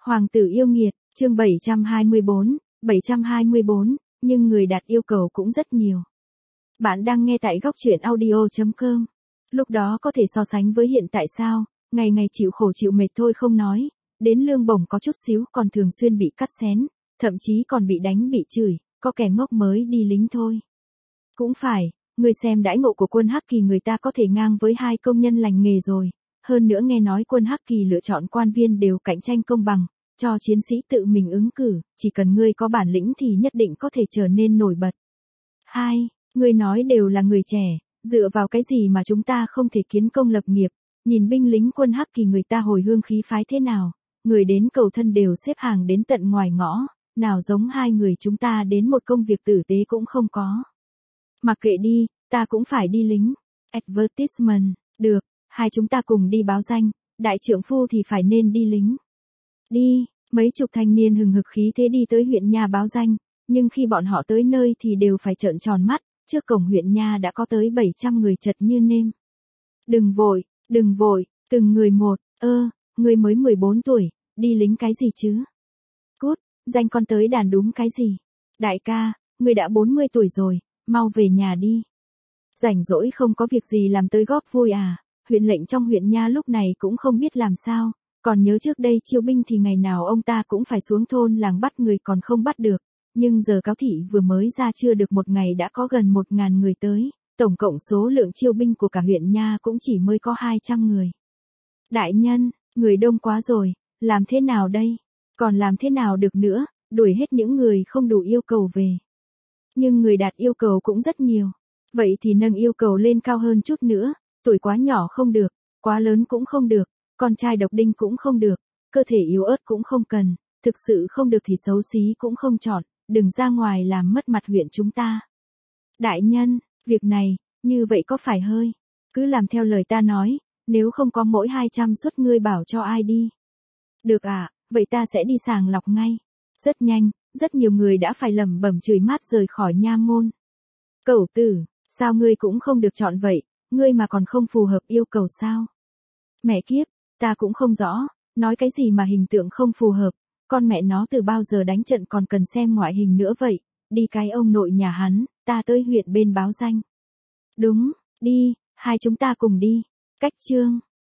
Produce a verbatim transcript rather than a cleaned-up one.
Hoàng tử yêu nghiệt, chương bảy trăm hai mươi bốn, bảy trăm hai mươi bốn, nhưng người đặt yêu cầu cũng rất nhiều. Bạn đang nghe tại góc truyện audio chấm com. Lúc đó có thể so sánh với hiện tại sao, ngày ngày chịu khổ chịu mệt thôi không nói, đến lương bổng có chút xíu còn thường xuyên bị cắt xén, thậm chí còn bị đánh bị chửi, có kẻ ngốc mới đi lính thôi. Cũng phải, người xem đãi ngộ của quân Hắc Kỳ người ta có thể ngang với hai công nhân lành nghề rồi, hơn nữa nghe nói quân Hắc Kỳ lựa chọn quan viên đều cạnh tranh công bằng, cho chiến sĩ tự mình ứng cử, chỉ cần ngươi có bản lĩnh thì nhất định có thể trở nên nổi bật. Hai, ngươi nói đều là người trẻ, dựa vào cái gì mà chúng ta không thể kiến công lập nghiệp, nhìn binh lính quân Hắc Kỳ người ta hồi hương khí phái thế nào, người đến cầu thân đều xếp hàng đến tận ngoài ngõ, nào giống hai người chúng ta đến một công việc tử tế cũng không có. Mặc kệ đi, ta cũng phải đi lính. Advertisement, được, hai chúng ta cùng đi báo danh, đại trượng phu thì phải nên đi lính. Đi, mấy chục thanh niên hừng hực khí thế đi tới huyện nha báo danh, nhưng khi bọn họ tới nơi thì đều phải trợn tròn mắt, trước cổng huyện nha đã có tới bảy trăm người chật như nêm. Đừng vội, đừng vội, từng người một, ơ, người mới mười bốn tuổi, đi lính cái gì chứ? Cút, danh con tới đàn đúng cái gì? Đại ca, người đã bốn mươi tuổi rồi, mau về nhà đi. Rảnh rỗi không có việc gì làm tới góp vui à, huyện lệnh trong huyện nha lúc này cũng không biết làm sao, còn nhớ trước đây chiêu binh thì ngày nào ông ta cũng phải xuống thôn làng bắt người còn không bắt được, nhưng giờ cáo thị vừa mới ra chưa được một ngày đã có gần một ngàn người tới, tổng cộng số lượng chiêu binh của cả huyện nha cũng chỉ mới có hai trăm người. Đại nhân, người đông quá rồi, làm thế nào đây? Còn làm thế nào được nữa, đuổi hết những người không đủ yêu cầu về. Nhưng người đạt yêu cầu cũng rất nhiều. Vậy thì nâng yêu cầu lên cao hơn chút nữa, tuổi quá nhỏ không được, quá lớn cũng không được, con trai độc đinh cũng không được, cơ thể yếu ớt cũng không cần, thực sự không được thì xấu xí cũng không chọn, đừng ra ngoài làm mất mặt huyện chúng ta. Đại nhân, việc này, như vậy có phải hơi, cứ làm theo lời ta nói, nếu không có mỗi hai trăm suất ngươi bảo cho ai đi. Được ạ, à, vậy ta sẽ đi sàng lọc ngay. Rất nhanh, rất nhiều người đã phải lẩm bẩm chửi mát rời khỏi nha môn. Cẩu tử, sao ngươi cũng không được chọn vậy, ngươi mà còn không phù hợp yêu cầu sao? Mẹ kiếp, ta cũng không rõ, nói cái gì mà hình tượng không phù hợp, con mẹ nó từ bao giờ đánh trận còn cần xem ngoại hình nữa vậy, đi cái ông nội nhà hắn, ta tới huyện bên báo danh. Đúng, đi, hai chúng ta cùng đi. Cách chương.